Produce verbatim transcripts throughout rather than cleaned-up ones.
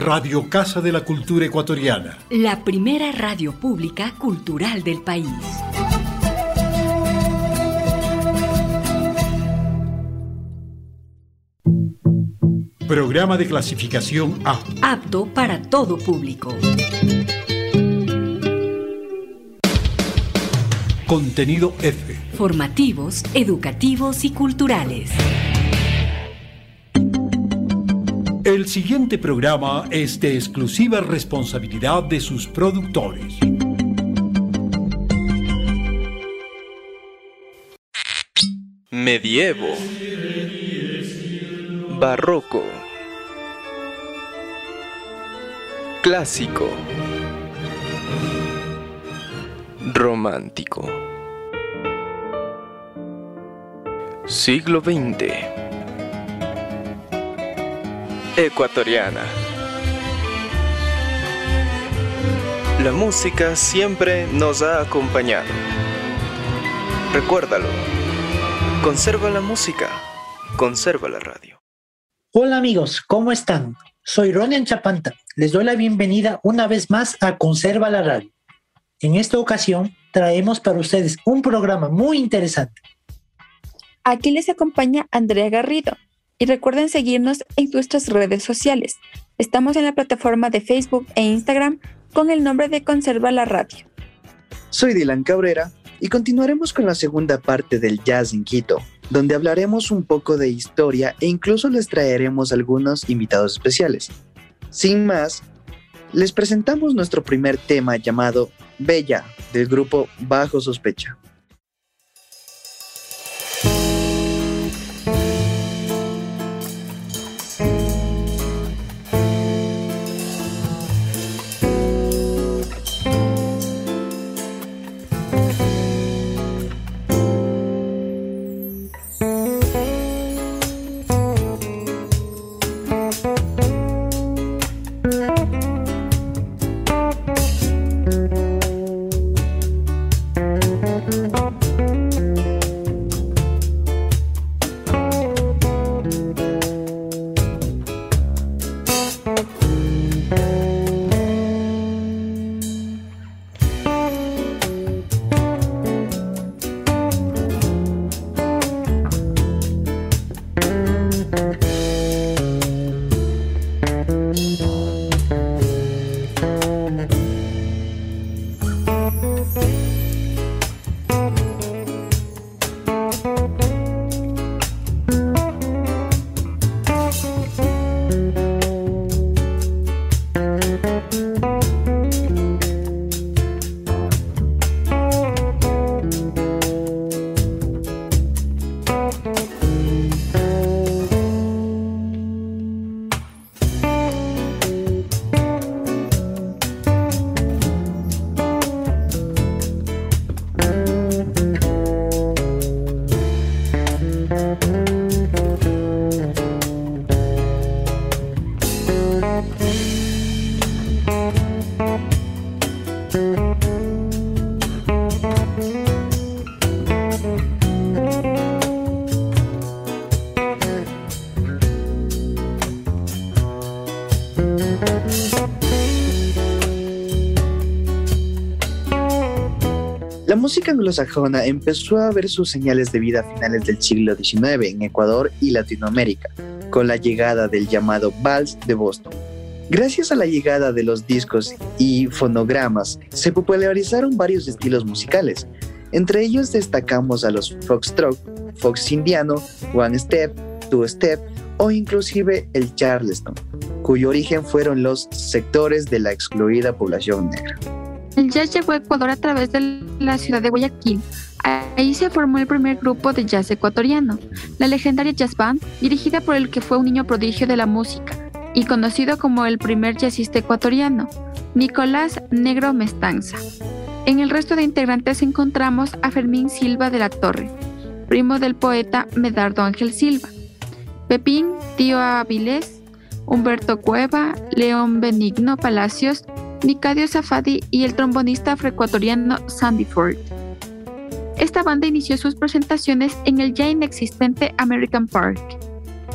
Radio Casa de la Cultura Ecuatoriana. La primera radio pública cultural del país. Programa de clasificación A. Apto para todo público. Contenido F. Formativos, educativos y culturales. El siguiente programa es de exclusiva responsabilidad de sus productores. Medievo, barroco, clásico, romántico, siglo veinte, ecuatoriana. La música siempre nos ha acompañado. Recuérdalo. Conserva la música, conserva la radio. Hola amigos, ¿cómo están? Soy Ronian Chapanta. Les doy la bienvenida una vez más a Conserva la Radio. En esta ocasión traemos para ustedes un programa muy interesante. Aquí les acompaña Andrea Garrido. Y recuerden seguirnos en nuestras redes sociales. Estamos en la plataforma de Facebook e Instagram con el nombre de Conserva la Radio. Soy Dylan Cabrera y continuaremos con la segunda parte del Jazz en Quito, donde hablaremos un poco de historia e incluso les traeremos algunos invitados especiales. Sin más, les presentamos nuestro primer tema llamado Bella, del grupo Bajo Sospecha. La música anglosajona empezó a ver sus señales de vida a finales del siglo diecinueve en Ecuador y Latinoamérica, con la llegada del llamado Vals de Boston. Gracias a la llegada de los discos y fonogramas, se popularizaron varios estilos musicales. Entre ellos destacamos a los foxtrot, fox indiano, one step, two step o inclusive el charleston, cuyo origen fueron los sectores de la excluida población negra. El jazz llegó a Ecuador a través de la ciudad de Guayaquil. Ahí se formó el primer grupo de jazz ecuatoriano, la legendaria Jazz Band, dirigida por el que fue un niño prodigio de la música y conocido como el primer jazzista ecuatoriano, Nicolás Negro Mestanza. En el resto de integrantes encontramos a Fermín Silva de la Torre, primo del poeta Medardo Ángel Silva, Pepín Tío Avilés, Humberto Cueva, León Benigno Palacios, Nicadio Safadi y el trombonista afroecuatoriano Sandy Ford. Esta banda inició sus presentaciones en el ya inexistente American Park.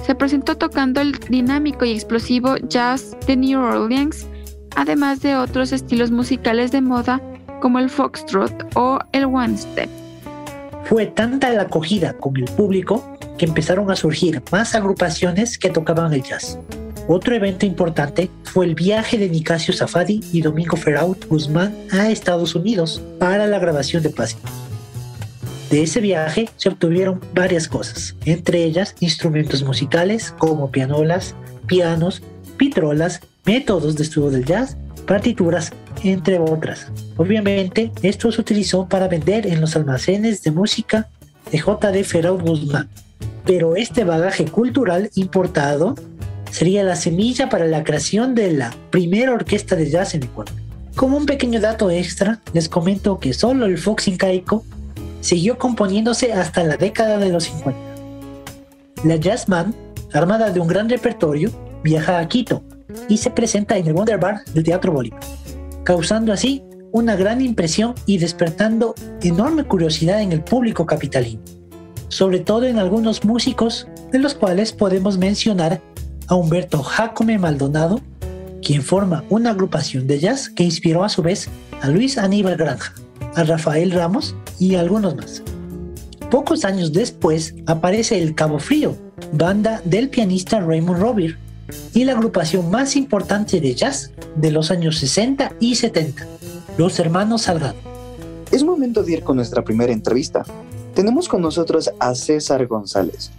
Se presentó tocando el dinámico y explosivo jazz de New Orleans, además de otros estilos musicales de moda como el foxtrot o el one step. Fue tanta la acogida con el público que empezaron a surgir más agrupaciones que tocaban el jazz. Otro evento importante fue el viaje de Nicasio Safadi y Domingo Feraut Guzmán a Estados Unidos para la grabación de Pacífico. De ese viaje se obtuvieron varias cosas, entre ellas instrumentos musicales como pianolas, pianos, pitrolas, métodos de estudio del jazz, partituras, entre otras. Obviamente, esto se utilizó para vender en los almacenes de música de J D Feraut Guzmán. Pero este bagaje cultural importado sería la semilla para la creación de la primera orquesta de jazz en Ecuador. Como un pequeño dato extra, les comento que solo el Fox incaico siguió componiéndose hasta la década de los cincuenta. La Jazz Band, armada de un gran repertorio, viaja a Quito y se presenta en el Wonder Bar del Teatro Bolívar, causando así una gran impresión y despertando enorme curiosidad en el público capitalino, sobre todo en algunos músicos, de los cuales podemos mencionar a Humberto Jacome Maldonado, quien forma una agrupación de jazz que inspiró a su vez a Luis Aníbal Granja, a Rafael Ramos y a algunos más. Pocos años después aparece el Cabo Frío, banda del pianista Raymond Rovira, y la agrupación más importante de jazz de los años sesenta y setenta, los Hermanos Salgado. Es momento de ir con nuestra primera entrevista. Tenemos con nosotros a César González.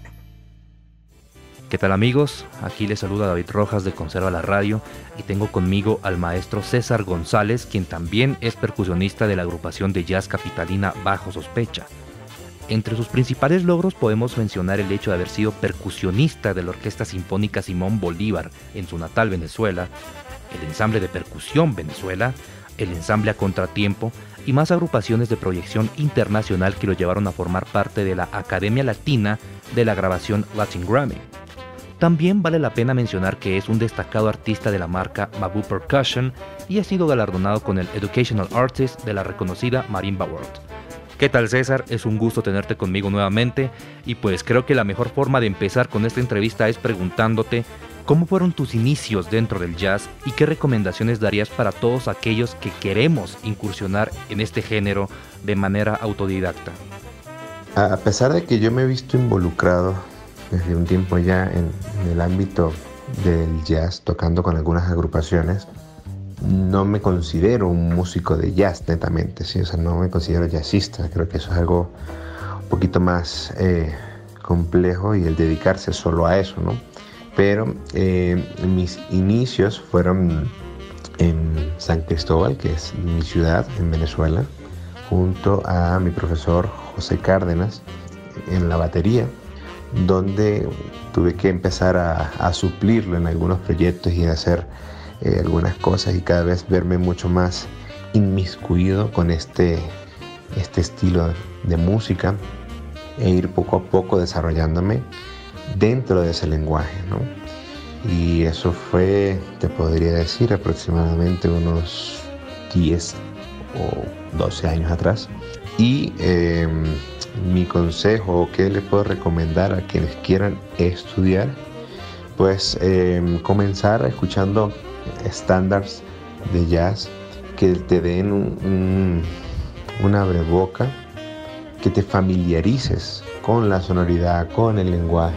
¿Qué tal, amigos? Aquí les saluda David Rojas de Conserva la Radio y tengo conmigo al maestro César González, quien también es percusionista de la agrupación de jazz capitalina Bajo Sospecha. Entre sus principales logros podemos mencionar el hecho de haber sido percusionista de la Orquesta Sinfónica Simón Bolívar en su natal Venezuela, el Ensamble de Percusión Venezuela, el Ensamble a Contratiempo y más agrupaciones de proyección internacional que lo llevaron a formar parte de la Academia Latina de la Grabación Latin Grammy. También vale la pena mencionar que es un destacado artista de la marca Mabu Percussion y ha sido galardonado con el Educational Artist de la reconocida Marimba World. ¿Qué tal, César? Es un gusto tenerte conmigo nuevamente y pues creo que la mejor forma de empezar con esta entrevista es preguntándote ¿cómo fueron tus inicios dentro del jazz y qué recomendaciones darías para todos aquellos que queremos incursionar en este género de manera autodidacta? A pesar de que yo me he visto involucrado desde un tiempo ya en, en el ámbito del jazz, tocando con algunas agrupaciones, no me considero un músico de jazz netamente, ¿sí? O sea, no me considero jazzista. Creo que eso es algo un poquito más eh, complejo y el dedicarse solo a eso, ¿no? Pero eh, mis inicios fueron en San Cristóbal, que es mi ciudad en Venezuela, junto a mi profesor José Cárdenas en la batería, donde tuve que empezar a, a suplirlo en algunos proyectos y a hacer eh, algunas cosas y cada vez verme mucho más inmiscuido con este, este estilo de música e ir poco a poco desarrollándome dentro de ese lenguaje, ¿no? Y eso fue, te podría decir, aproximadamente unos diez o doce años atrás. Y eh, mi consejo, ¿qué le puedo recomendar a quienes quieran estudiar? Pues eh, comenzar escuchando estándares de jazz que te den un, un, un abreboca, que te familiarices con la sonoridad, con el lenguaje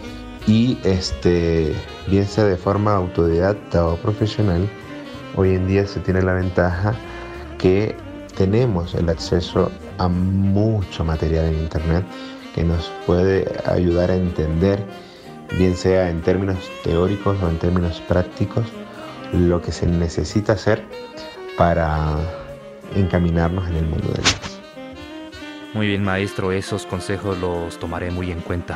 y este, bien sea de forma autodidacta o profesional. Hoy en día se tiene la ventaja que tenemos el acceso a mucho material en internet que nos puede ayudar a entender, bien sea en términos teóricos o en términos prácticos, lo que se necesita hacer para encaminarnos en el mundo del jazz. Muy bien, maestro, esos consejos los tomaré muy en cuenta.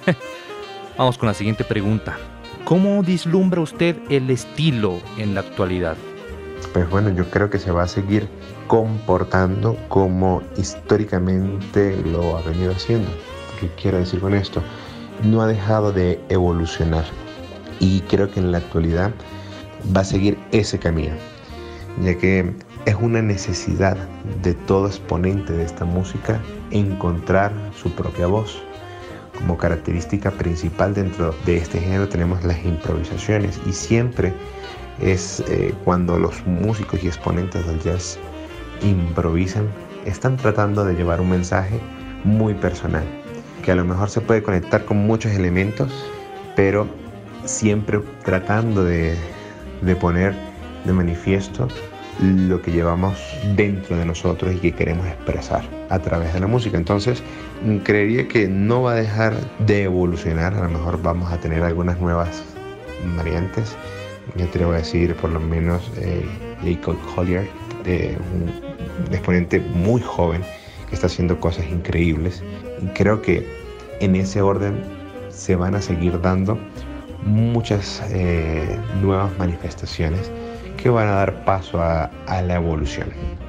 Vamos con la siguiente pregunta. ¿Cómo vislumbra usted el estilo en la actualidad? Pues bueno, yo creo que se va a seguir comportando como históricamente lo ha venido haciendo. ¿Qué quiero decir con esto? No ha dejado de evolucionar y creo que en la actualidad va a seguir ese camino, ya que es una necesidad de todo exponente de esta música encontrar su propia voz, como característica principal dentro de este género tenemos las improvisaciones, y siempre es eh, cuando los músicos y exponentes del jazz improvisan, están tratando de llevar un mensaje muy personal, que a lo mejor se puede conectar con muchos elementos, pero siempre tratando de, de poner de manifiesto lo que llevamos dentro de nosotros y que queremos expresar a través de la música. Entonces, creería que no va a dejar de evolucionar. A lo mejor vamos a tener algunas nuevas variantes. Yo te voy a decir, por lo menos, eh, Jacob Collier, eh, un exponente muy joven que está haciendo cosas increíbles. Y creo que en ese orden se van a seguir dando muchas eh, nuevas manifestaciones que van a dar paso a, a la evolución.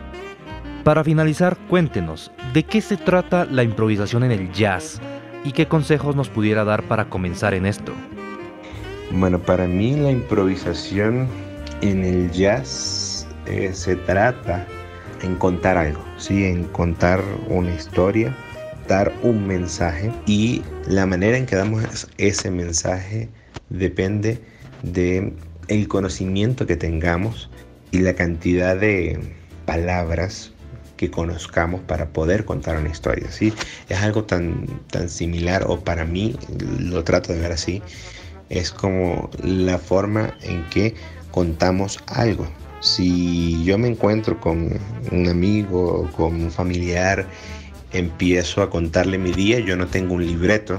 Para finalizar, cuéntenos, ¿de qué se trata la improvisación en el jazz? ¿Y qué consejos nos pudiera dar para comenzar en esto? Bueno, para mí la improvisación en el jazz eh, se trata en contar algo, ¿sí? En contar una historia, dar un mensaje, y la manera en que damos ese mensaje depende de el conocimiento que tengamos y la cantidad de palabras que conozcamos para poder contar una historia, ¿sí? Es algo tan, tan similar, o para mí, lo trato de ver así, es como la forma en que contamos algo. Si yo me encuentro con un amigo o con un familiar, empiezo a contarle mi día, yo no tengo un libreto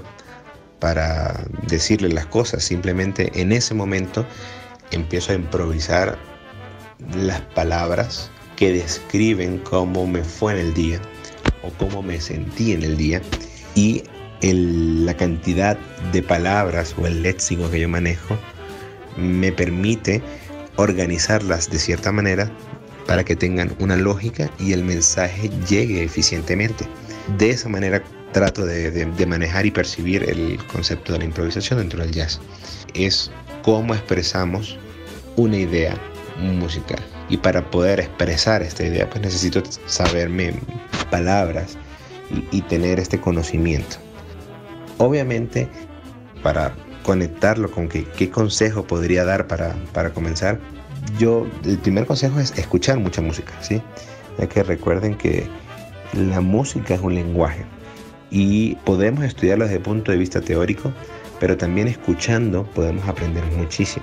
para decirle las cosas, simplemente en ese momento empiezo a improvisar las palabras que describen cómo me fue en el día o cómo me sentí en el día, y el, la cantidad de palabras o el léxico que yo manejo me permite organizarlas de cierta manera para que tengan una lógica y el mensaje llegue eficientemente. De esa manera trato de, de, de manejar y percibir el concepto de la improvisación dentro del jazz. Es cómo expresamos una idea musical, y para poder expresar esta idea pues necesito saberme palabras y, y tener este conocimiento. Obviamente, para conectarlo con que, qué consejo podría dar para, para comenzar, yo el primer consejo es escuchar mucha música, ¿sí? Ya que recuerden que la música es un lenguaje y podemos estudiarlo desde el punto de vista teórico, pero también escuchando podemos aprender muchísimo.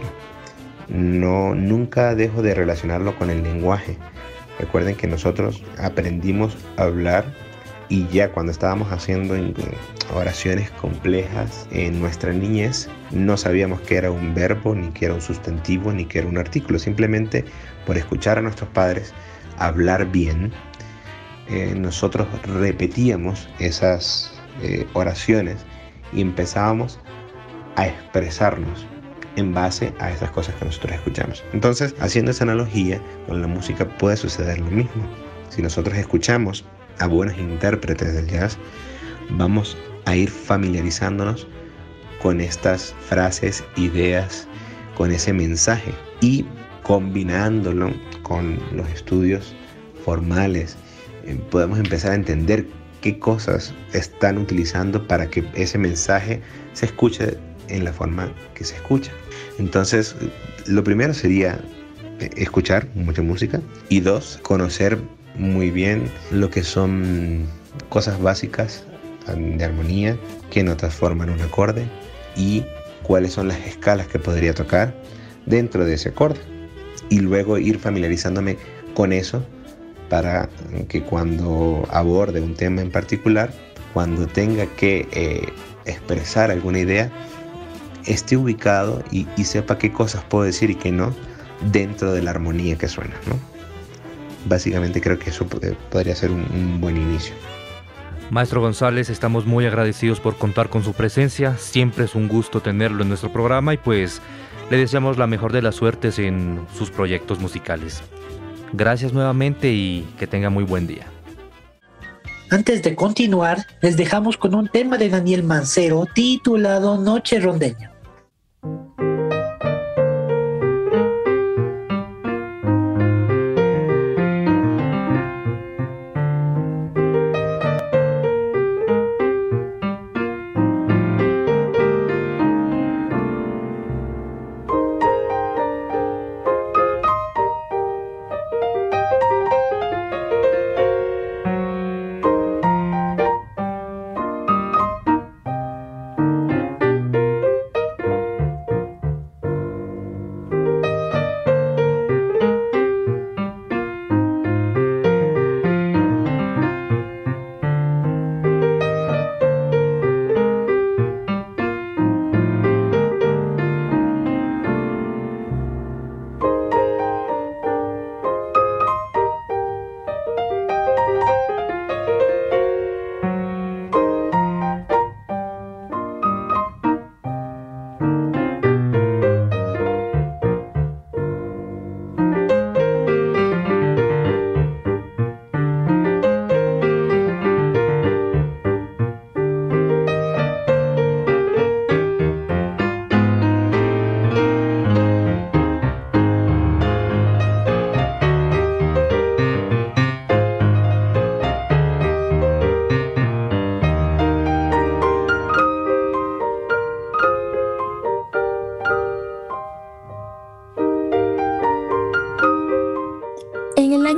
No, nunca dejo de relacionarlo con el lenguaje. Recuerden que nosotros aprendimos a hablar, y ya cuando estábamos haciendo oraciones complejas en nuestra niñez, no sabíamos qué era un verbo, ni qué era un sustantivo, ni qué era un artículo. Simplemente por escuchar a nuestros padres hablar bien, eh, nosotros repetíamos esas eh, oraciones y empezábamos a expresarnos en base a esas cosas que nosotros escuchamos. Entonces, haciendo esa analogía con la música, puede suceder lo mismo. Si nosotros escuchamos a buenos intérpretes del jazz, vamos a ir familiarizándonos con estas frases, ideas, con ese mensaje, y combinándolo con los estudios formales, eh, podemos empezar a entender qué cosas están utilizando para que ese mensaje se escuche en la forma que se escucha. Entonces, lo primero sería escuchar mucha música, y dos, conocer muy bien lo que son cosas básicas de armonía, qué notas forman un acorde y cuáles son las escalas que podría tocar dentro de ese acorde, y luego ir familiarizándome con eso para que cuando aborde un tema en particular, cuando tenga que eh, expresar alguna idea, esté ubicado y, y sepa qué cosas puedo decir y qué no dentro de la armonía que suena, ¿no? Básicamente creo que eso podría ser un, un buen inicio. Maestro González, estamos muy agradecidos por contar con su presencia. Siempre es un gusto tenerlo en nuestro programa, y pues le deseamos la mejor de las suertes en sus proyectos musicales. Gracias nuevamente y que tenga muy buen día. Antes de continuar, les dejamos con un tema de Daniel Mancero titulado Noche Rondeña.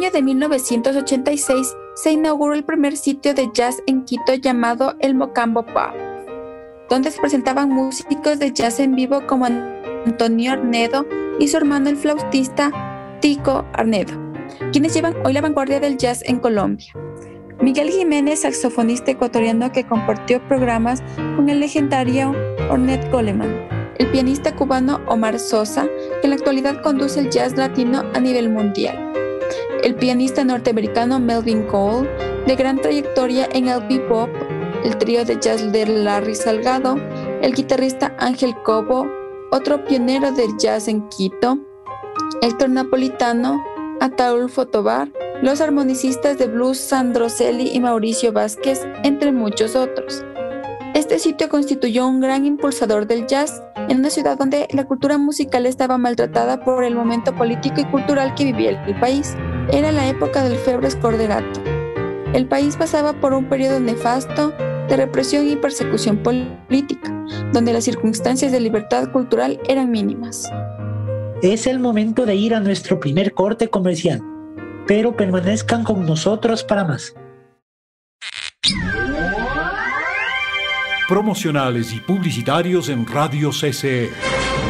junio de mil novecientos ochenta y seis se inauguró el primer sitio de jazz en Quito llamado el Mocambo Pub, donde se presentaban músicos de jazz en vivo como Antonio Arnedo y su hermano el flautista Tico Arnedo, quienes llevan hoy la vanguardia del jazz en Colombia. Miguel Jiménez, saxofonista ecuatoriano que compartió programas con el legendario Ornette Coleman. El pianista cubano Omar Sosa, que en la actualidad conduce el jazz latino a nivel mundial. El pianista norteamericano Melvin Cole, de gran trayectoria en el bebop, el trío de jazz de Larry Salgado, el guitarrista Ángel Cobo, otro pionero del jazz en Quito, Héctor Napolitano, Ataulfo Tobar, los armonicistas de blues Sandro Celi y Mauricio Vázquez, entre muchos otros. Este sitio constituyó un gran impulsador del jazz en una ciudad donde la cultura musical estaba maltratada por el momento político y cultural que vivía el país. Era la época del Febres Corderato. El país pasaba por un periodo nefasto de represión y persecución política, donde las circunstancias de libertad cultural eran mínimas. Es el momento de ir a nuestro primer corte comercial, pero permanezcan con nosotros para más. Promocionales y publicitarios en Radio C C E.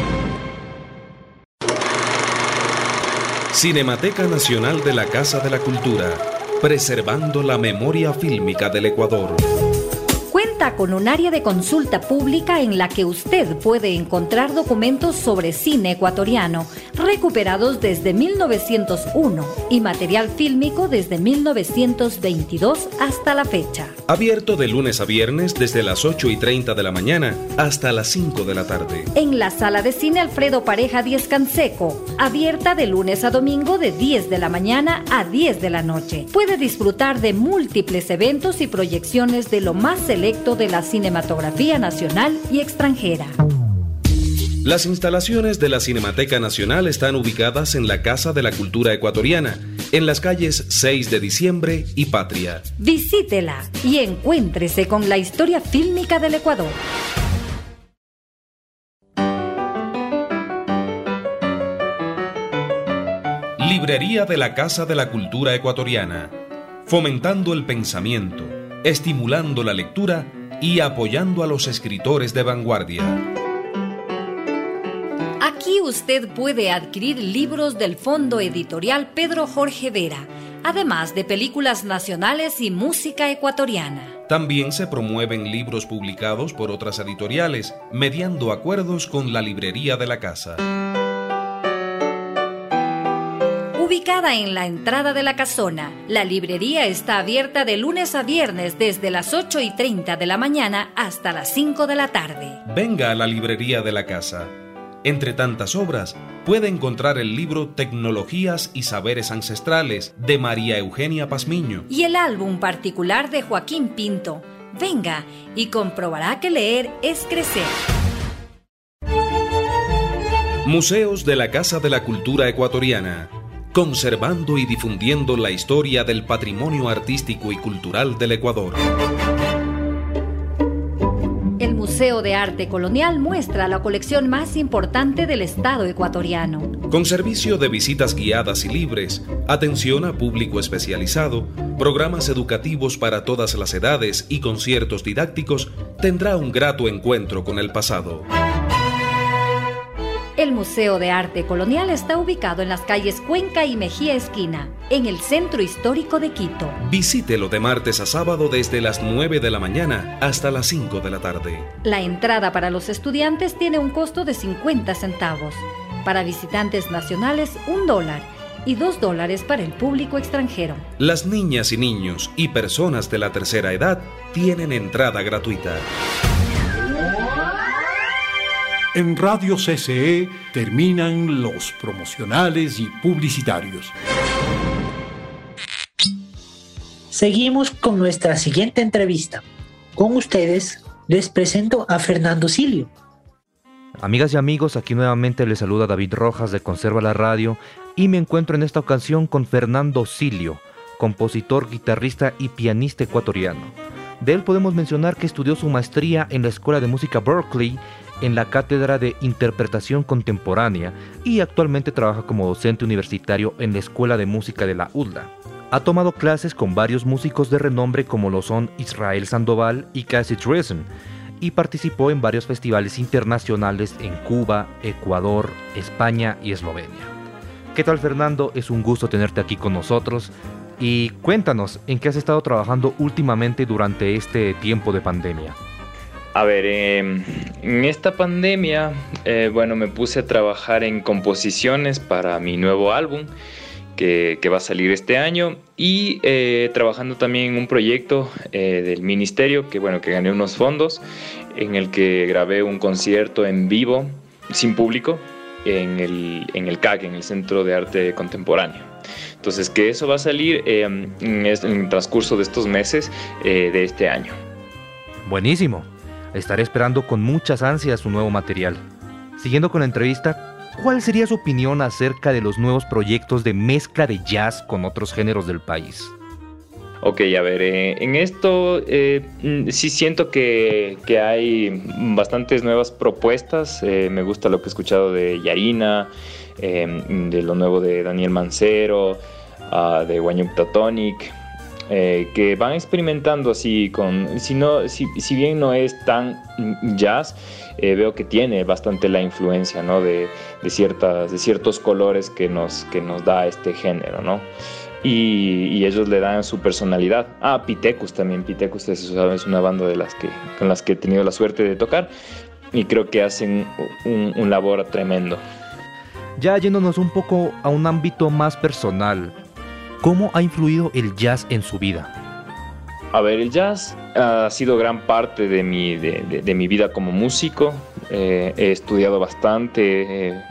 Cinemateca Nacional de la Casa de la Cultura, preservando la memoria fílmica del Ecuador. Cuenta con un área de consulta pública en la que usted puede encontrar documentos sobre cine ecuatoriano recuperados desde mil novecientos uno y material fílmico desde mil novecientos veintidós hasta la fecha. Abierto de lunes a viernes desde las ocho y treinta de la mañana hasta las cinco de la tarde. En la sala de cine Alfredo Pareja Díez Canseco, abierta de lunes a domingo de diez de la mañana a diez de la noche. Puede disfrutar de múltiples eventos y proyecciones de lo más selecto de la cinematografía nacional y extranjera. Las instalaciones de la Cinemateca Nacional están ubicadas en la Casa de la Cultura Ecuatoriana, en las calles seis de diciembre y Patria. Visítela y encuéntrese con la historia fílmica del Ecuador. Librería de la Casa de la Cultura Ecuatoriana, fomentando el pensamiento, estimulando la lectura y apoyando a los escritores de vanguardia. Aquí usted puede adquirir libros del Fondo Editorial Pedro Jorge Vera, además de películas nacionales y música ecuatoriana. También se promueven libros publicados por otras editoriales, mediando acuerdos con la librería de la casa. Ubicada en la entrada de la casona, la librería está abierta de lunes a viernes desde las ocho y treinta de la mañana hasta las cinco de la tarde. Venga a la librería de la casa. Entre tantas obras, puede encontrar el libro Tecnologías y Saberes Ancestrales de María Eugenia Pazmiño y el álbum particular de Joaquín Pinto. Venga y comprobará que leer es crecer. Museos de la Casa de la Cultura Ecuatoriana, conservando y difundiendo la historia del patrimonio artístico y cultural del Ecuador. El Museo de Arte Colonial muestra la colección más importante del Estado ecuatoriano. Con servicio de visitas guiadas y libres, atención a público especializado, programas educativos para todas las edades y conciertos didácticos, tendrá un grato encuentro con el pasado. El Museo de Arte Colonial está ubicado en las calles Cuenca y Mejía Esquina, en el centro histórico de Quito. Visítelo de martes a sábado desde las nueve de la mañana hasta las cinco de la tarde. La entrada para los estudiantes tiene un costo de cincuenta centavos. Para visitantes nacionales, un dólar y dos dólares para el público extranjero. Las niñas y niños y personas de la tercera edad tienen entrada gratuita. En Radio C C E terminan los promocionales y publicitarios. Seguimos con nuestra siguiente entrevista. Con ustedes les presento a Fernando Silio. Amigas y amigos, aquí nuevamente les saluda David Rojas de Conserva la Radio y me encuentro en esta ocasión con Fernando Silio, compositor, guitarrista y pianista ecuatoriano. De él podemos mencionar que estudió su maestría en la Escuela de Música Berklee en la Cátedra de Interpretación Contemporánea y actualmente trabaja como docente universitario en la Escuela de Música de la U D L A. Ha tomado clases con varios músicos de renombre como lo son Israel Sandoval y Cassie Treason, y participó en varios festivales internacionales en Cuba, Ecuador, España y Eslovenia. ¿Qué tal, Fernando? Es un gusto tenerte aquí con nosotros. Y cuéntanos, ¿en qué has estado trabajando últimamente durante este tiempo de pandemia? A ver, eh, en esta pandemia, eh, bueno, me puse a trabajar en composiciones para mi nuevo álbum, que, que va a salir este año, y eh, trabajando también en un proyecto eh, del ministerio, que bueno, que gané unos fondos, en el que grabé un concierto en vivo, sin público, en el, en el C A C, en el Centro de Arte Contemporáneo. Entonces, que eso va a salir eh, en, en el transcurso de estos meses eh, de este año. Buenísimo. Estaré esperando con muchas ansias su nuevo material. Siguiendo con la entrevista, ¿cuál sería su opinión acerca de los nuevos proyectos de mezcla de jazz con otros géneros del país? Ok, a ver, eh, en esto eh, sí siento que, que hay bastantes nuevas propuestas. Eh, me gusta lo que he escuchado de Yarina, eh, de lo nuevo de Daniel Mancero, uh, de Guanyuk Tonic, eh, que van experimentando así con, si, no, si, si bien no es tan jazz, eh, veo que tiene bastante la influencia, ¿no? de, de, ciertas, de ciertos colores que nos, que nos da este género, ¿no? Y, y ellos le dan su personalidad. Ah, Pitecus también. Pitecus es, es una banda de las que, con las que he tenido la suerte de tocar y creo que hacen un, un labor tremendo. Ya yéndonos un poco a un ámbito más personal, ¿cómo ha influido el jazz en su vida? A ver, el jazz ha sido gran parte de mi, de, de, de mi vida como músico. Eh, he estudiado bastante, eh,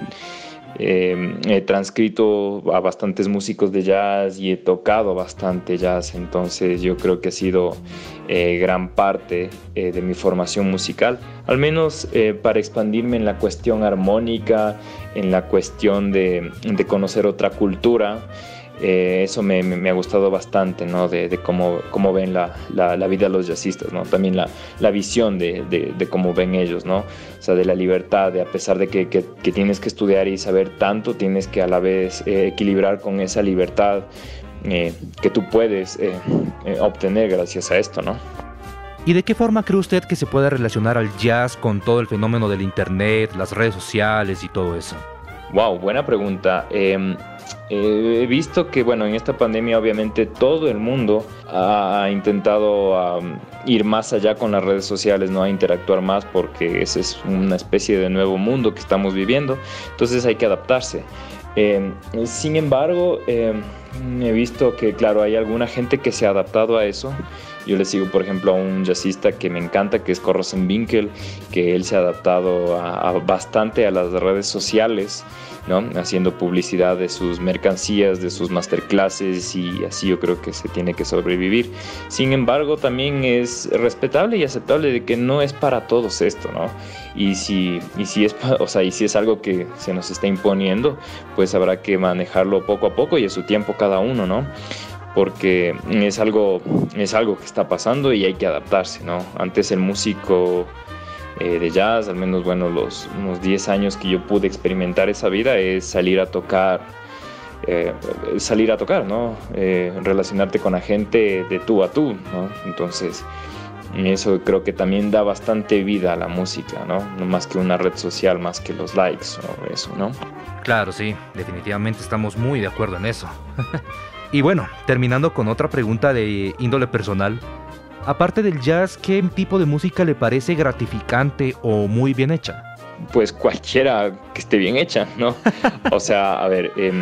Eh, he transcrito a bastantes músicos de jazz y he tocado bastante jazz, entonces yo creo que ha sido eh, gran parte eh, de mi formación musical, al menos eh, para expandirme en la cuestión armónica, en la cuestión de, de conocer otra cultura. Eh, eso me, me ha gustado bastante, ¿no? De, de cómo, cómo ven la, la, la vida los jazzistas, ¿no? También la, la visión de, de, de cómo ven ellos, ¿no? O sea, de la libertad, de a pesar de que, que, que tienes que estudiar y saber tanto, tienes que a la vez eh, equilibrar con esa libertad eh, que tú puedes eh, eh, obtener gracias a esto, ¿no? ¿Y de qué forma cree usted que se puede relacionar al jazz con todo el fenómeno del internet, las redes sociales y todo eso? Wow, buena pregunta. Eh, Eh, he visto que, bueno, en esta pandemia obviamente todo el mundo ha intentado um, ir más allá con las redes sociales, ¿no? A interactuar más porque esa es una especie de nuevo mundo que estamos viviendo, entonces hay que adaptarse. Eh, sin embargo, eh, he visto que, claro, hay alguna gente que se ha adaptado a eso. Yo le sigo, por ejemplo, a un jazzista que me encanta, que es Rosenwinkel, que él se ha adaptado a, a bastante a las redes sociales, ¿no? Haciendo publicidad de sus mercancías, de sus masterclasses, y así yo creo que se tiene que sobrevivir. Sin embargo, también es respetable y aceptable de que no es para todos esto, ¿no? Y si, y si es, o sea, y si es algo que se nos está imponiendo, pues habrá que manejarlo poco a poco y a su tiempo cada uno, ¿no? Porque es algo, es algo que está pasando y hay que adaptarse, ¿no? Antes el músico eh, de jazz, al menos, bueno, los unos diez años que yo pude experimentar esa vida, es salir a tocar, eh, salir a tocar, ¿no? Eh, relacionarte con la gente de tú a tú, ¿no? Entonces, eso creo que también da bastante vida a la música, ¿no? No más que una red social, más que los likes o eso, ¿no? Claro, sí, definitivamente estamos muy de acuerdo en eso. Y bueno, terminando con otra pregunta de índole personal, aparte del jazz, ¿qué tipo de música le parece gratificante o muy bien hecha? Pues cualquiera que esté bien hecha, ¿no? O sea, a ver, eh,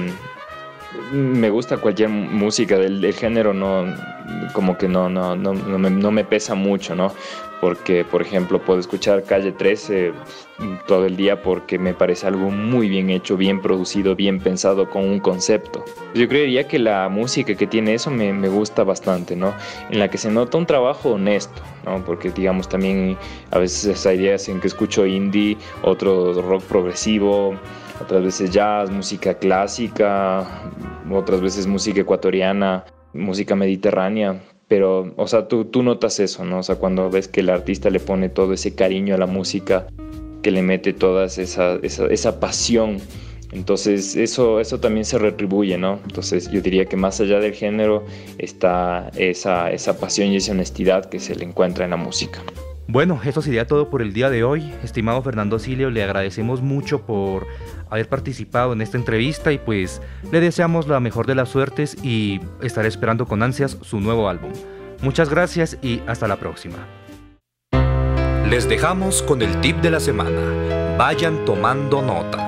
me gusta cualquier música del, del género, no, como que no, no, no, no, me, no me pesa mucho, ¿no? Porque, por ejemplo, puedo escuchar Calle trece todo el día porque me parece algo muy bien hecho, bien producido, bien pensado, con un concepto. Yo creería que la música que tiene eso me, me gusta bastante, ¿no? En la que se nota un trabajo honesto, ¿no? Porque, digamos, también a veces hay días en que escucho indie, otro rock progresivo, otras veces jazz, música clásica, otras veces música ecuatoriana, música mediterránea. Pero, o sea, tú, tú notas eso, ¿no? O sea, cuando ves que el artista le pone todo ese cariño a la música que le mete toda esa, esa, esa pasión. Entonces eso, eso también se retribuye, ¿no? Entonces yo diría que más allá del género está esa, esa pasión y esa honestidad que se le encuentra en la música. Bueno, eso sería todo por el día de hoy. Estimado Fernando Silio, le agradecemos mucho por haber participado en esta entrevista y pues le deseamos la mejor de las suertes y estaré esperando con ansias su nuevo álbum. Muchas gracias y hasta la próxima. Les dejamos con el tip de la semana. Vayan tomando nota.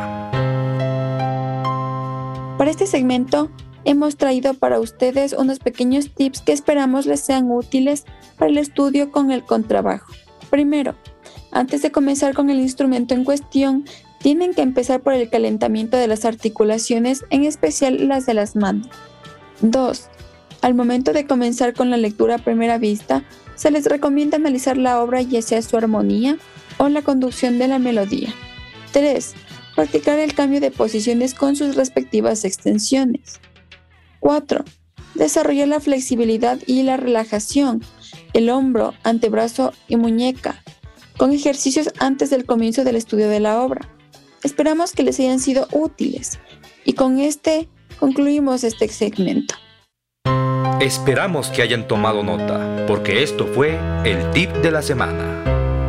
Para este segmento hemos traído para ustedes unos pequeños tips que esperamos les sean útiles para el estudio con el contrabajo. Primero, antes de comenzar con el instrumento en cuestión, tienen que empezar por el calentamiento de las articulaciones, en especial las de las manos. Dos, al momento de comenzar con la lectura a primera vista, se les recomienda analizar la obra ya sea su armonía o la conducción de la melodía. Tres, practicar el cambio de posiciones con sus respectivas extensiones. Cuatro, desarrollar la flexibilidad y la relajación, el hombro, antebrazo y muñeca, con ejercicios antes del comienzo del estudio de la obra. Esperamos que les hayan sido útiles y con este concluimos este segmento. Esperamos que hayan tomado nota, porque esto fue el tip de la semana.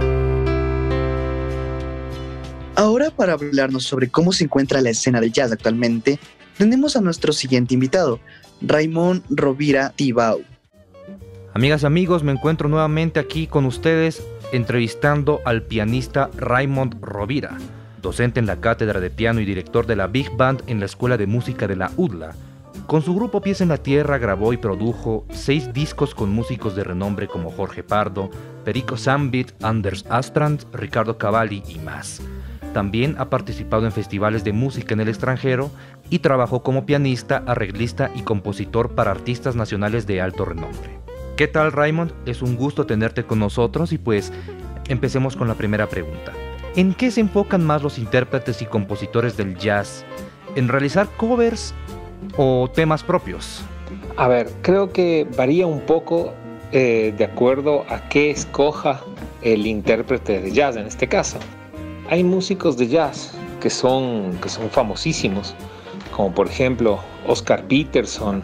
Ahora, para hablarnos sobre cómo se encuentra la escena del jazz actualmente, tenemos a nuestro siguiente invitado, Raymond Rovira Tibau. Amigas y amigos, me encuentro nuevamente aquí con ustedes entrevistando al pianista Raymond Rovira, docente en la cátedra de piano y director de la Big Band en la Escuela de Música de la U D L A. Con su grupo Pies en la Tierra grabó y produjo seis discos con músicos de renombre como Jorge Pardo, Perico Zambit, Anders Astrand, Ricardo Cavalli y más. También ha participado en festivales de música en el extranjero y trabajó como pianista, arreglista y compositor para artistas nacionales de alto renombre. ¿Qué tal, Raymond? Es un gusto tenerte con nosotros y pues empecemos con la primera pregunta. ¿En qué se enfocan más los intérpretes y compositores del jazz? ¿En realizar covers o temas propios? A ver, creo que varía un poco eh, de acuerdo a qué escoja el intérprete de jazz en este caso. Hay músicos de jazz que son, que son famosísimos, como por ejemplo Oscar Peterson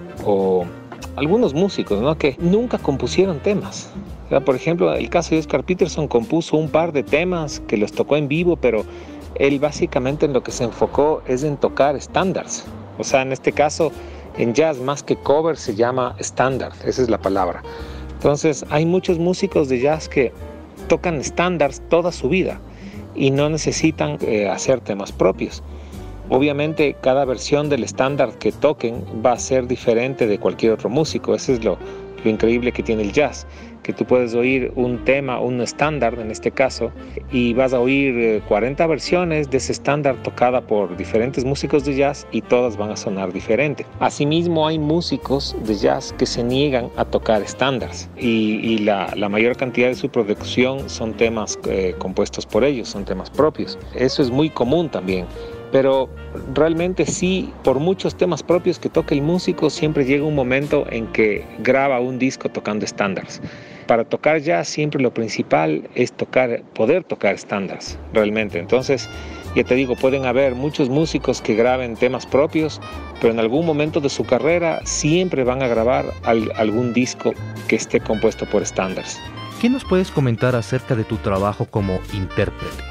o algunos músicos, ¿no?, que nunca compusieron temas. O sea, por ejemplo, el caso de Oscar Peterson compuso un par de temas que los tocó en vivo, pero él básicamente en lo que se enfocó es en tocar estándares. O sea, en este caso, en jazz más que cover se llama estándar, esa es la palabra. Entonces, hay muchos músicos de jazz que tocan estándares toda su vida y no necesitan eh, hacer temas propios. Obviamente cada versión del estándar que toquen va a ser diferente de cualquier otro músico. Eso es lo, lo increíble que tiene el jazz, que tú puedes oír un tema, un estándar en este caso, y vas a oír eh, cuarenta versiones de ese estándar tocada por diferentes músicos de jazz y todas van a sonar diferente. Asimismo hay músicos de jazz que se niegan a tocar estándares y, y la, la mayor cantidad de su producción son temas eh, compuestos por ellos, son temas propios. Eso es muy común también. Pero realmente sí, por muchos temas propios que toque el músico, siempre llega un momento en que graba un disco tocando estándares. Para tocar jazz siempre lo principal es tocar, poder tocar estándares, realmente. Entonces, ya te digo, pueden haber muchos músicos que graben temas propios, pero en algún momento de su carrera siempre van a grabar al, algún disco que esté compuesto por estándares. ¿Qué nos puedes comentar acerca de tu trabajo como intérprete?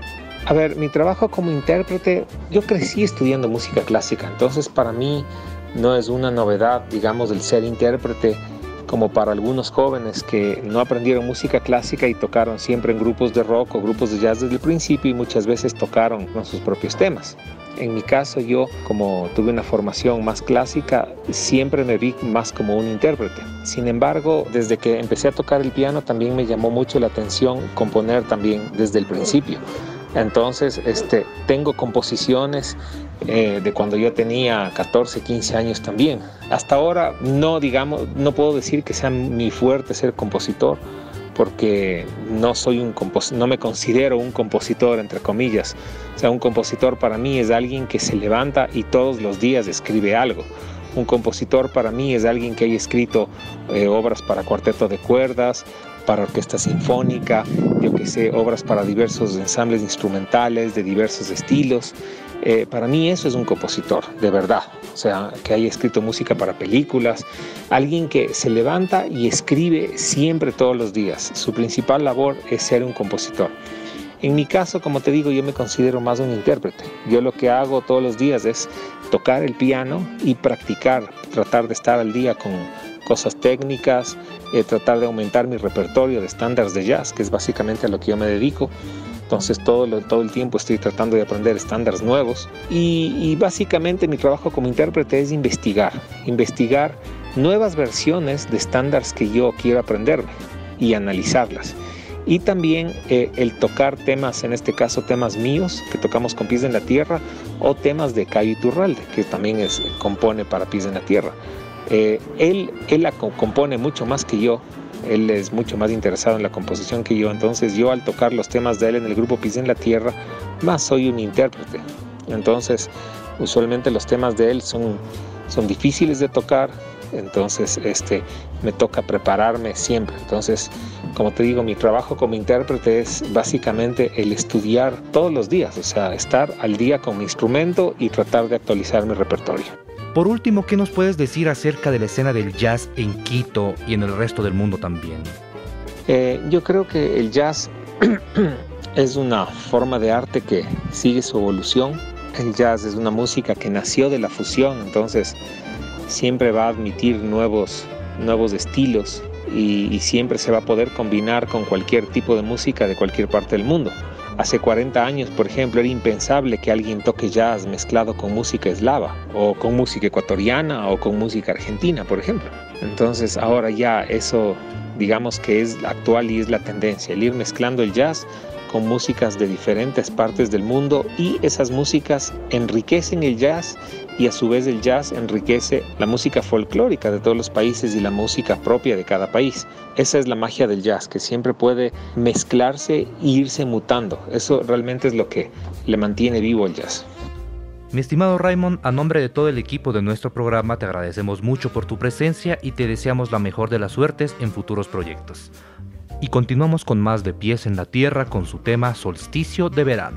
A ver, mi trabajo como intérprete, yo crecí estudiando música clásica, entonces para mí no es una novedad, digamos, el ser intérprete como para algunos jóvenes que no aprendieron música clásica y tocaron siempre en grupos de rock o grupos de jazz desde el principio y muchas veces tocaron con sus propios temas. En mi caso, yo, como tuve una formación más clásica, siempre me vi más como un intérprete. Sin embargo, desde que empecé a tocar el piano también me llamó mucho la atención componer también desde el principio. Entonces, este, tengo composiciones eh, de cuando yo tenía catorce, quince años también. Hasta ahora no, digamos, no puedo decir que sea mi fuerte ser compositor, porque no soy un compos- no me considero un compositor, entre comillas. O sea, un compositor para mí es alguien que se levanta y todos los días escribe algo. Un compositor para mí es alguien que haya escrito eh, obras para cuarteto de cuerdas, para orquesta sinfónica, yo que sé, obras para diversos ensambles instrumentales de diversos estilos. Eh, para mí eso es un compositor, de verdad. O sea, que haya escrito música para películas, alguien que se levanta y escribe siempre todos los días. Su principal labor es ser un compositor. En mi caso, como te digo, yo me considero más un intérprete. Yo lo que hago todos los días es tocar el piano y practicar, tratar de estar al día con cosas técnicas, eh, tratar de aumentar mi repertorio de estándares de jazz, que es básicamente a lo que yo me dedico. Entonces todo, lo, todo el tiempo estoy tratando de aprender estándares nuevos y, y básicamente mi trabajo como intérprete es investigar, investigar nuevas versiones de estándares que yo quiero aprenderme y analizarlas. Y también eh, el tocar temas, en este caso temas míos, que tocamos con Pies en la Tierra, o temas de Cayo Iturralde, que también es, compone para Pies en la Tierra. Eh, él, él la compone mucho más que yo, él es mucho más interesado en la composición que yo, entonces yo al tocar los temas de él en el grupo Pies en la Tierra, más soy un intérprete. Entonces, usualmente los temas de él son, son difíciles de tocar, entonces este, me toca prepararme siempre. Entonces, como te digo, mi trabajo como intérprete es básicamente el estudiar todos los días, o sea, estar al día con mi instrumento y tratar de actualizar mi repertorio. Por último, ¿qué nos puedes decir acerca de la escena del jazz en Quito y en el resto del mundo también? Eh, yo creo que el jazz es una forma de arte que sigue su evolución. El jazz es una música que nació de la fusión, entonces siempre va a admitir nuevos, nuevos estilos y, y siempre se va a poder combinar con cualquier tipo de música de cualquier parte del mundo. Hace cuarenta años, por ejemplo, era impensable que alguien toque jazz mezclado con música eslava, o con música ecuatoriana, o con música argentina, por ejemplo. Entonces ahora ya eso, digamos que es actual y es la tendencia, el ir mezclando el jazz con músicas de diferentes partes del mundo, y esas músicas enriquecen el jazz y a su vez el jazz enriquece la música folclórica de todos los países y la música propia de cada país. Esa es la magia del jazz, que siempre puede mezclarse e irse mutando. Eso realmente es lo que le mantiene vivo el jazz. Mi estimado Raymond, a nombre de todo el equipo de nuestro programa te agradecemos mucho por tu presencia y te deseamos la mejor de las suertes en futuros proyectos. Y continuamos con más de Pies en la Tierra con su tema Solsticio de Verano.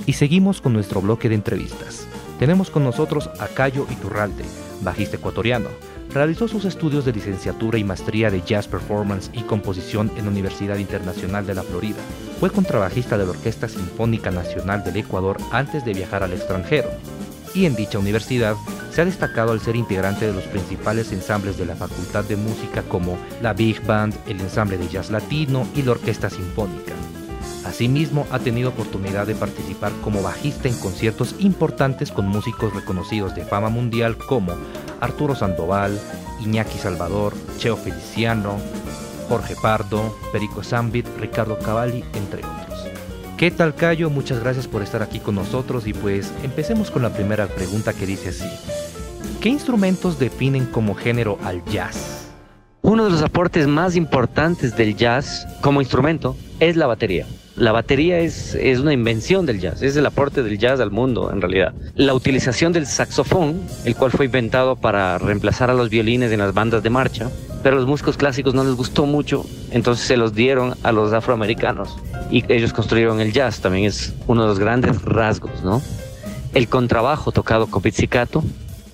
Y seguimos con nuestro bloque de entrevistas. Tenemos con nosotros a Cayo Iturralde, bajista ecuatoriano. Realizó sus estudios de licenciatura y maestría de Jazz Performance y Composición en la Universidad Internacional de la Florida. Fue contrabajista de la Orquesta Sinfónica Nacional del Ecuador antes de viajar al extranjero. Y en dicha universidad se ha destacado al ser integrante de los principales ensambles de la Facultad de Música como la Big Band, el Ensamble de Jazz Latino y la Orquesta Sinfónica. Asimismo, ha tenido oportunidad de participar como bajista en conciertos importantes con músicos reconocidos de fama mundial como Arturo Sandoval, Iñaki Salvador, Cheo Feliciano, Jorge Pardo, Perico Zambit, Ricardo Cavalli, entre otros. ¿Qué tal, Cayo? Muchas gracias por estar aquí con nosotros y pues empecemos con la primera pregunta que dice así. ¿Qué instrumentos definen como género al jazz? Uno de los aportes más importantes del jazz como instrumento es la batería. La batería es, es una invención del jazz, es el aporte del jazz al mundo en realidad. La utilización del saxofón, el cual fue inventado para reemplazar a los violines en las bandas de marcha, pero a los músicos clásicos no les gustó mucho, entonces se los dieron a los afroamericanos y ellos construyeron el jazz, también es uno de los grandes rasgos, ¿no? El contrabajo tocado con pizzicato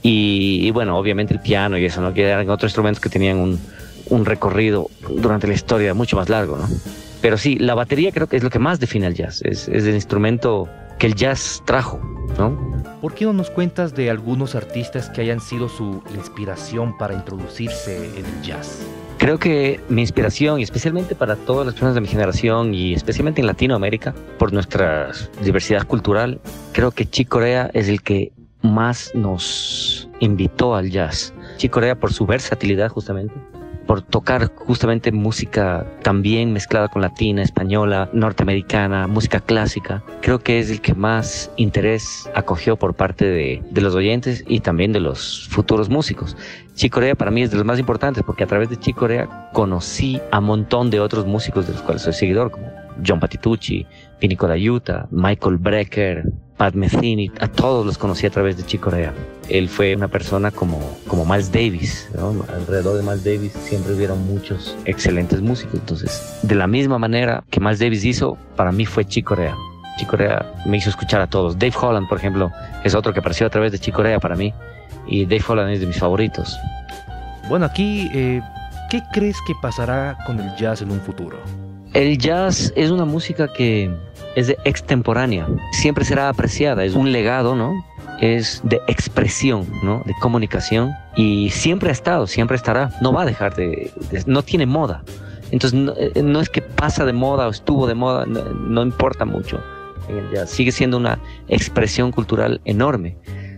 y, y bueno, obviamente el piano y eso, ¿no? Que eran otros instrumentos que tenían un, un recorrido durante la historia mucho más largo, ¿no? Pero sí, la batería creo que es lo que más define al jazz, es, es el instrumento que el jazz trajo, ¿no? ¿Por qué no nos cuentas de algunos artistas que hayan sido su inspiración para introducirse en el jazz? Creo que mi inspiración, y especialmente para todas las personas de mi generación y especialmente en Latinoamérica, por nuestra diversidad cultural, creo que Chick Corea es el que más nos invitó al jazz. Chick Corea por su versatilidad justamente, por tocar justamente música también mezclada con latina, española, norteamericana, música clásica. Creo que es el que más interés acogió por parte de, de los oyentes y también de los futuros músicos. Chick Corea para mí es de los más importantes porque a través de Chick Corea conocí a un montón de otros músicos de los cuales soy seguidor, como John Patitucci, Vinnie Colaiuta, Michael Brecker, Pat Metheny, a todos los conocí a través de Chick Corea. Él fue una persona como, como Miles Davis, ¿no? Alrededor de Miles Davis siempre hubieron muchos excelentes músicos. Entonces, de la misma manera que Miles Davis hizo, para mí fue Chick Corea. Chick Corea me hizo escuchar a todos. Dave Holland, por ejemplo, es otro que apareció a través de Chick Corea para mí. Y Dave Holland es de mis favoritos. Bueno, aquí, eh, ¿qué crees que pasará con el jazz en un futuro? El jazz es una música que es de extemporánea, siempre será apreciada, es un legado, ¿no? Es de expresión, ¿no? De comunicación y siempre ha estado, siempre estará, no va a dejar de, de no tiene moda, entonces no, no es que pasa de moda o estuvo de moda, no, no importa mucho en el jazz, sigue siendo una expresión cultural enorme,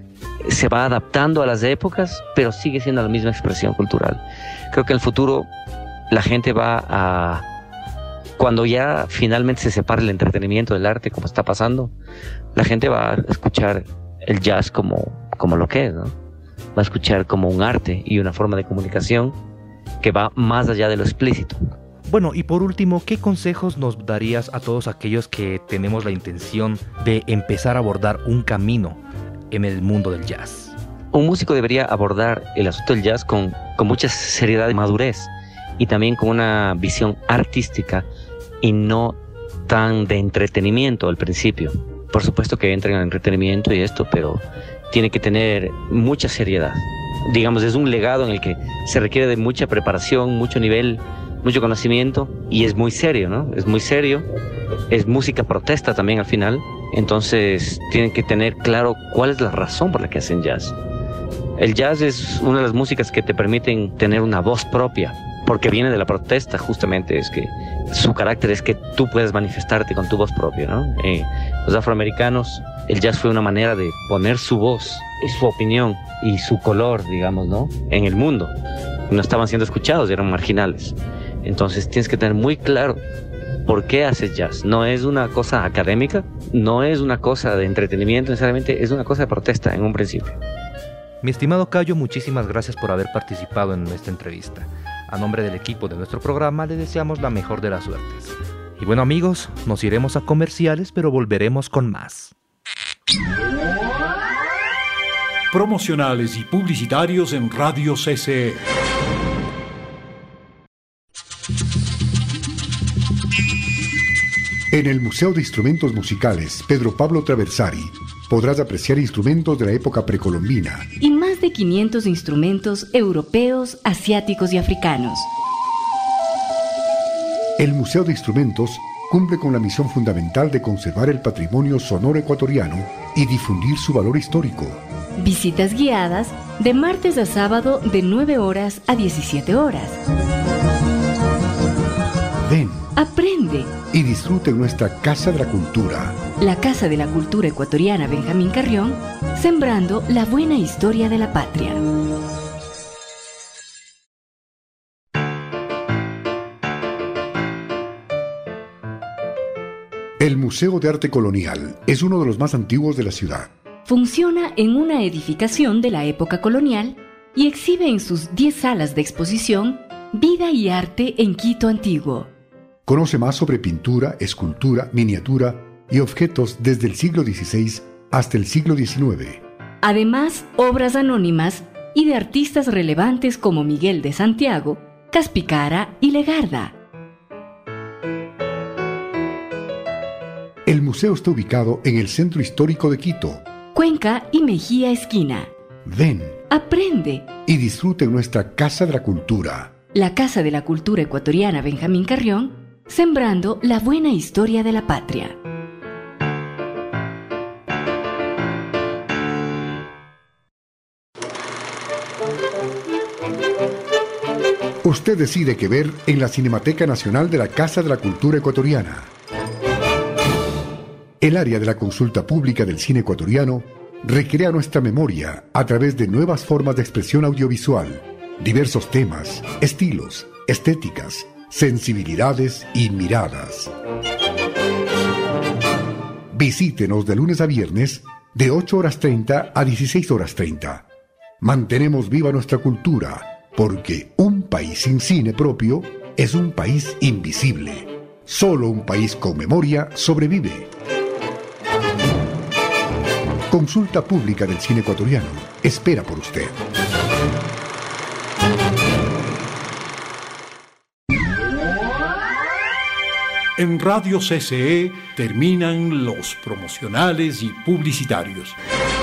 se va adaptando a las épocas, pero sigue siendo la misma expresión cultural. Creo que en el futuro la gente va a cuando ya finalmente se separe el entretenimiento del arte, como está pasando, la gente va a escuchar el jazz como, como lo que es, ¿no? Va a escuchar como un arte y una forma de comunicación que va más allá de lo explícito. Bueno, y por último, ¿qué consejos nos darías a todos aquellos que tenemos la intención de empezar a abordar un camino en el mundo del jazz? Un músico debería abordar el asunto del jazz con, con mucha seriedad y madurez y también con una visión artística y no tan de entretenimiento al principio. Por supuesto que entran en entretenimiento y esto, pero tiene que tener mucha seriedad. Digamos, es un legado en el que se requiere de mucha preparación, mucho nivel, mucho conocimiento y es muy serio, ¿no? Es muy serio, es música protesta también al final, entonces tienen que tener claro cuál es la razón por la que hacen jazz. El jazz es una de las músicas que te permiten tener una voz propia, porque viene de la protesta justamente, es que su carácter es que tú puedes manifestarte con tu voz propia, ¿no? Eh, los afroamericanos, el jazz fue una manera de poner su voz, su opinión y su color, digamos, ¿no? En el mundo. No estaban siendo escuchados, eran marginales. Entonces tienes que tener muy claro por qué haces jazz. No es una cosa académica, no es una cosa de entretenimiento necesariamente, es una cosa de protesta en un principio. Mi estimado Cayo, muchísimas gracias por haber participado en esta entrevista. A nombre del equipo de nuestro programa le deseamos la mejor de las suertes. Y bueno amigos, nos iremos a comerciales, pero volveremos con más. Promocionales y publicitarios en Radio C C E. En el Museo de Instrumentos Musicales Pedro Pablo Traversari podrás apreciar instrumentos de la época precolombina y más de quinientos instrumentos europeos, asiáticos y africanos. El Museo de Instrumentos cumple con la misión fundamental de conservar el patrimonio sonoro ecuatoriano y difundir su valor histórico. Visitas guiadas de martes a sábado de nueve horas a diecisiete horas. Ven. Aprende. Y disfrute nuestra Casa de la Cultura. La Casa de la Cultura Ecuatoriana Benjamín Carrión, sembrando la buena historia de la patria. El Museo de Arte Colonial es uno de los más antiguos de la ciudad. Funciona en una edificación de la época colonial y exhibe en sus diez salas de exposición vida y arte en Quito antiguo. Conoce más sobre pintura, escultura, miniatura y objetos desde el siglo dieciséis hasta el siglo diecinueve. Además, obras anónimas y de artistas relevantes como Miguel de Santiago, Caspicara y Legarda. El museo está ubicado en el centro histórico de Quito, Cuenca y Mejía esquina. Ven, aprende y disfrute nuestra Casa de la Cultura. La Casa de la Cultura Ecuatoriana Benjamín Carrión, sembrando la buena historia de la patria. Usted decide qué ver en la Cinemateca Nacional de la Casa de la Cultura Ecuatoriana. El área de la consulta pública del cine ecuatoriano recrea nuestra memoria a través de nuevas formas de expresión audiovisual, diversos temas, estilos, estéticas, sensibilidades y miradas. Visítenos de lunes a viernes de ocho horas treinta a dieciséis horas treinta. Mantenemos viva nuestra cultura, porque un país sin cine propio es un país invisible. Solo un país con memoria sobrevive. Consulta pública del cine ecuatoriano. Espera por usted. En Radio C C E terminan los promocionales y publicitarios.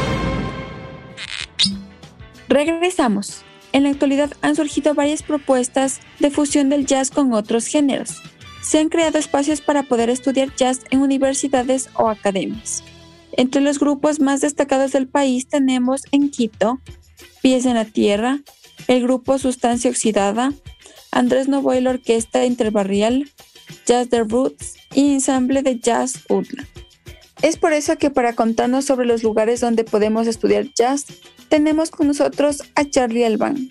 Regresamos. En la actualidad han surgido varias propuestas de fusión del jazz con otros géneros. Se han creado espacios para poder estudiar jazz en universidades o academias. Entre los grupos más destacados del país tenemos en Quito, Pies en la Tierra, el grupo Sustancia Oxidada, Andrés Novoa y la Orquesta Interbarrial, Jazz The Roots y Ensamble de Jazz Utla. Es por eso que para contarnos sobre los lugares donde podemos estudiar jazz, tenemos con nosotros a Charlie Albán.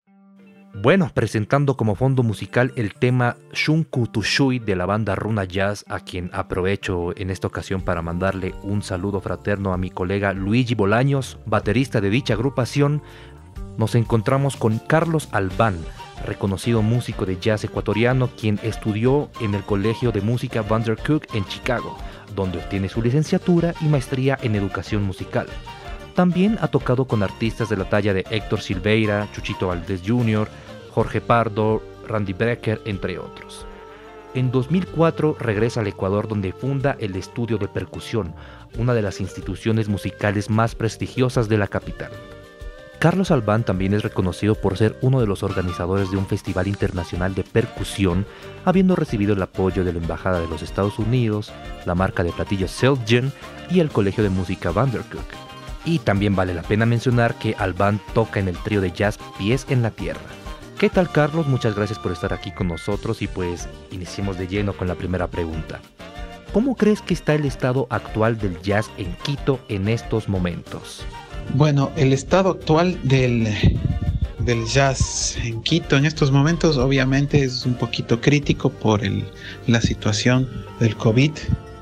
Bueno, presentando como fondo musical el tema Shunku Tushui de la banda Runa Jazz, a quien aprovecho en esta ocasión para mandarle un saludo fraterno a mi colega Luigi Bolaños, baterista de dicha agrupación. Nos encontramos con Carlos Albán, reconocido músico de jazz ecuatoriano, quien estudió en el Colegio de Música Vandercook en Chicago, donde obtiene su licenciatura y maestría en educación musical. También ha tocado con artistas de la talla de Héctor Silveira, Chuchito Valdés junior, Jorge Pardo, Randy Brecker, entre otros. En dos mil cuatro regresa al Ecuador, donde funda el Estudio de Percusión, una de las instituciones musicales más prestigiosas de la capital. Carlos Albán también es reconocido por ser uno de los organizadores de un festival internacional de percusión, habiendo recibido el apoyo de la Embajada de los Estados Unidos, la marca de platillos Selgen y el Colegio de Música Vandercook. Y también vale la pena mencionar que Albán toca en el trío de jazz Pies en la Tierra. ¿Qué tal, Carlos? Muchas gracias por estar aquí con nosotros y pues iniciemos de lleno con la primera pregunta. ¿Cómo crees que está el estado actual del jazz en Quito en estos momentos? Bueno, el estado actual del, del jazz en Quito en estos momentos obviamente es un poquito crítico por el, la situación del COVID.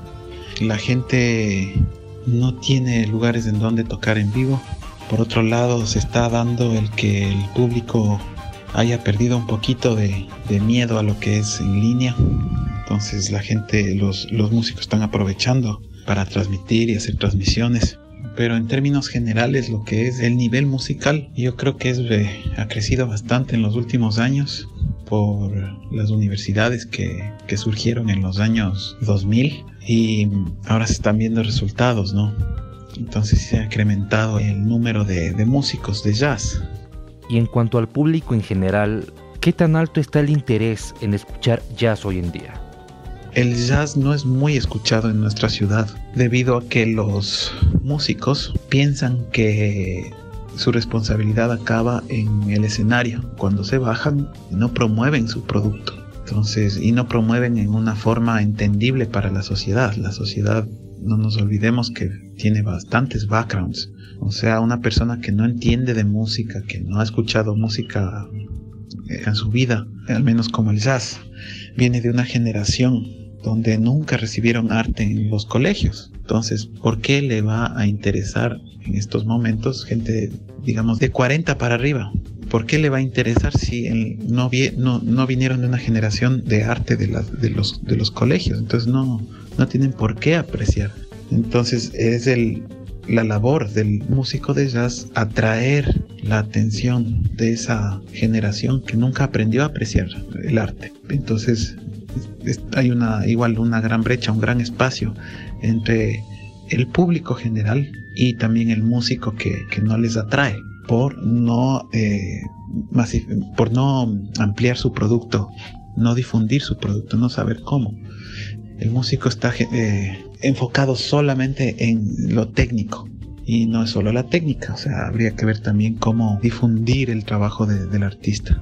La gente no tiene lugares en donde tocar en vivo. Por otro lado, se está dando el que el público haya perdido un poquito de, de miedo a lo que es en línea. Entonces la gente, los, los músicos están aprovechando para transmitir y hacer transmisiones. Pero en términos generales, lo que es el nivel musical, yo creo que es, eh, ha crecido bastante en los últimos años. por las universidades que, que surgieron en los años dos mil y ahora se están viendo resultados, ¿no? Entonces se ha incrementado el número de, de músicos de jazz. Y en cuanto al público en general, ¿qué tan alto está el interés en escuchar jazz hoy en día? El jazz no es muy escuchado en nuestra ciudad debido a que los músicos piensan que su responsabilidad acaba en el escenario. Cuando se bajan, no promueven su producto. Entonces, y no promueven en una forma entendible para la sociedad. La sociedad, no nos olvidemos que tiene bastantes backgrounds. O sea, una persona que no entiende de música, que no ha escuchado música en su vida, al menos como el jazz, viene de una generación donde nunca recibieron arte en los colegios. Entonces, ¿por qué le va a interesar en estos momentos gente, digamos, de cuarenta para arriba? ¿Por qué le va a interesar si el, no, vi, no, no vinieron de una generación de arte de, la, de, los, de los colegios? Entonces no, no tienen por qué apreciar. Entonces es el, la labor del músico de jazz atraer la atención de esa generación que nunca aprendió a apreciar el arte. Entonces es, hay una, igual una gran brecha, un gran espacio entre el público general y también el músico que, que no les atrae por no, eh, masif- por no ampliar su producto, no difundir su producto, no saber cómo. El músico está eh, enfocado solamente en lo técnico y no es solo la técnica, o sea, habría que ver también cómo difundir el trabajo de, del artista.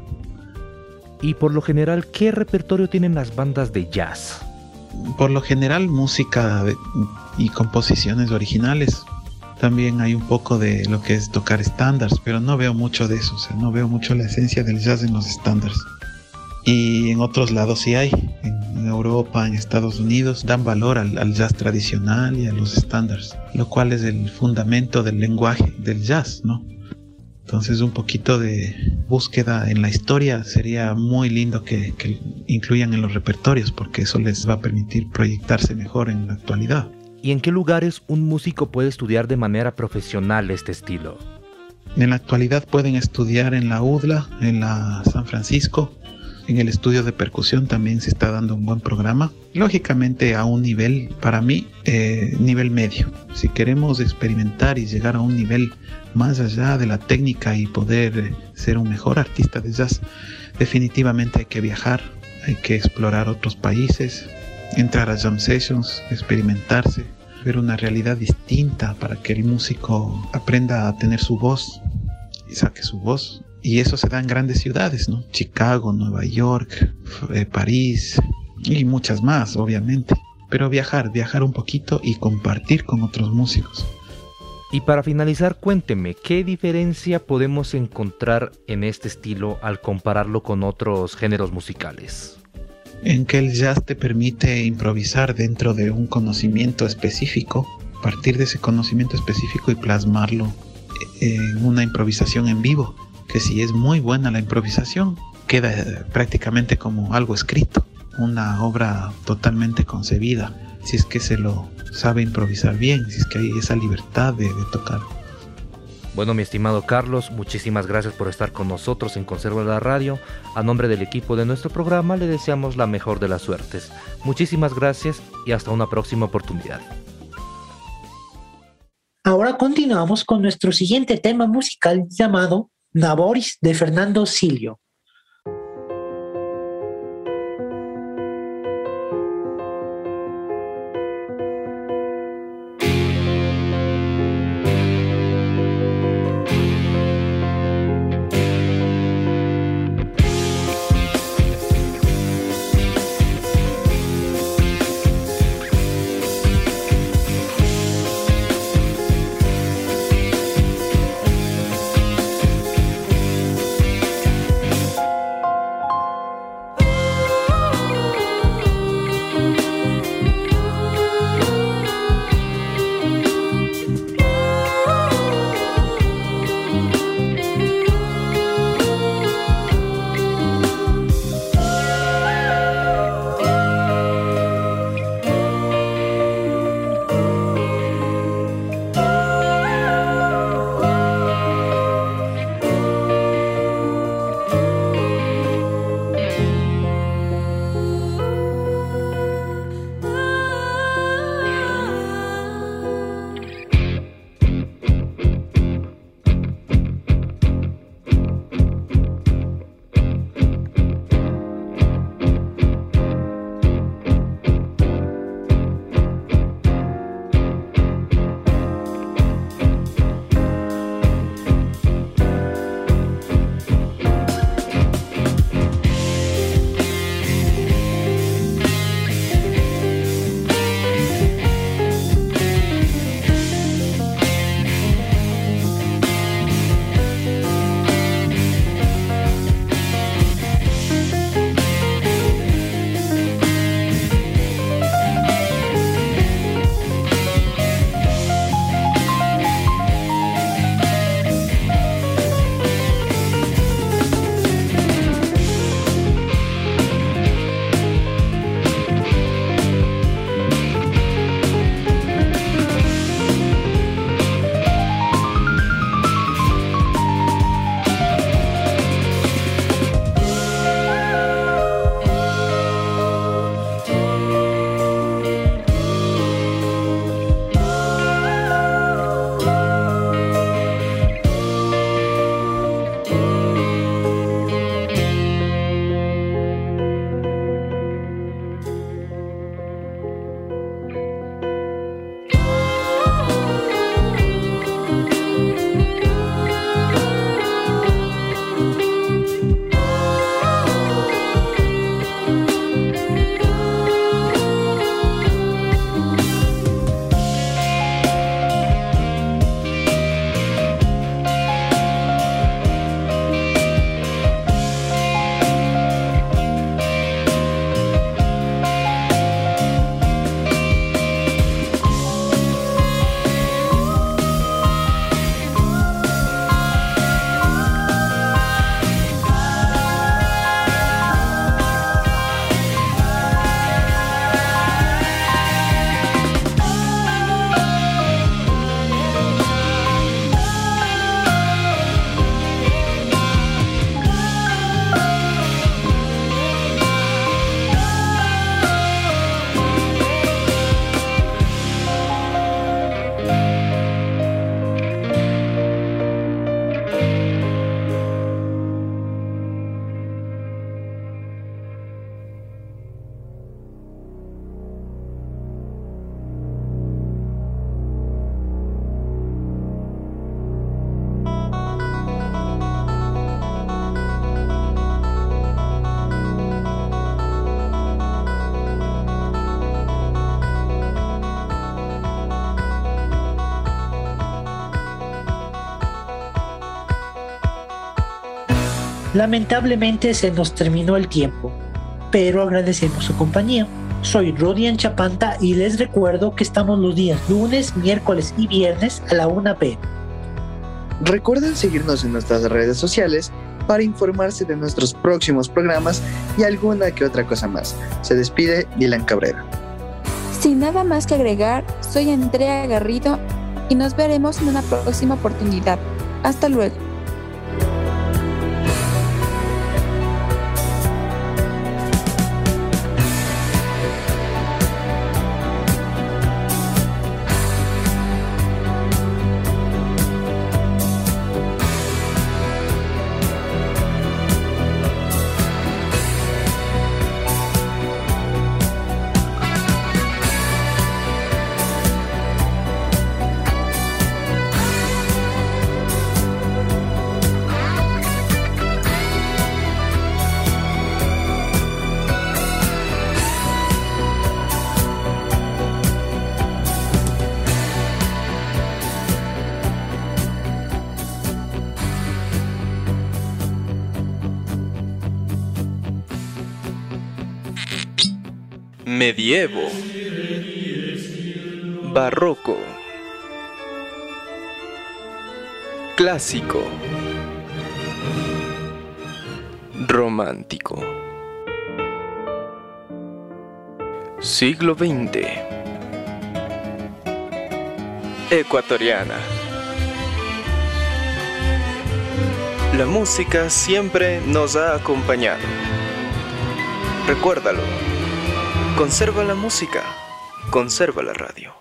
Y por lo general, ¿qué repertorio tienen las bandas de jazz? Por lo general, música de, y composiciones originales. También hay un poco de lo que es tocar estándares, pero no veo mucho de eso, o sea, no veo mucho la esencia del jazz en los estándares. Y en otros lados sí hay, en Europa, en Estados Unidos, dan valor al, al jazz tradicional y a los estándares, lo cual es el fundamento del lenguaje del jazz, ¿no? Entonces un poquito de búsqueda en la historia sería muy lindo que, que incluyan en los repertorios, porque eso les va a permitir proyectarse mejor en la actualidad. ¿Y en qué lugares un músico puede estudiar de manera profesional este estilo? En la actualidad pueden estudiar en la U D L A, en la San Francisco. En el estudio de percusión también se está dando un buen programa. Lógicamente a un nivel, para mí, eh, nivel medio. Si queremos experimentar y llegar a un nivel más allá de la técnica y poder eh, ser un mejor artista de jazz, definitivamente hay que viajar, hay que explorar otros países, entrar a jam sessions, experimentarse, ver una realidad distinta para que el músico aprenda a tener su voz y saque su voz. Y eso se da en grandes ciudades, ¿no? Chicago, Nueva York, eh, París y muchas más, obviamente. Pero viajar, viajar un poquito y compartir con otros músicos. Y para finalizar, cuénteme, ¿qué diferencia podemos encontrar en este estilo al compararlo con otros géneros musicales? En que el jazz te permite improvisar dentro de un conocimiento específico, partir de ese conocimiento específico y plasmarlo en una improvisación en vivo. Que si es muy buena la improvisación, queda prácticamente como algo escrito, una obra totalmente concebida, si es que se lo sabe improvisar bien, si es que hay esa libertad de, de tocar. Bueno, mi estimado Carlos, muchísimas gracias por estar con nosotros en Conserva la Radio. A nombre del equipo de nuestro programa le deseamos la mejor de las suertes. Muchísimas gracias y hasta una próxima oportunidad. Ahora continuamos con nuestro siguiente tema musical llamado Nabóris de Fernando Silio. Lamentablemente se nos terminó el tiempo, pero agradecemos su compañía. Soy Rodian Chapanta y les recuerdo que estamos los días lunes, miércoles y viernes a la una p m. Recuerden seguirnos en nuestras redes sociales para informarse de nuestros próximos programas y alguna que otra cosa más. Se despide Dylan Cabrera. Sin nada más que agregar, soy Andrea Garrido y nos veremos en una próxima oportunidad. Hasta luego. Medievo, barroco, clásico, romántico, siglo veinte, ecuatoriana. La música siempre nos ha acompañado. Recuérdalo. Conserva la música, conserva la radio.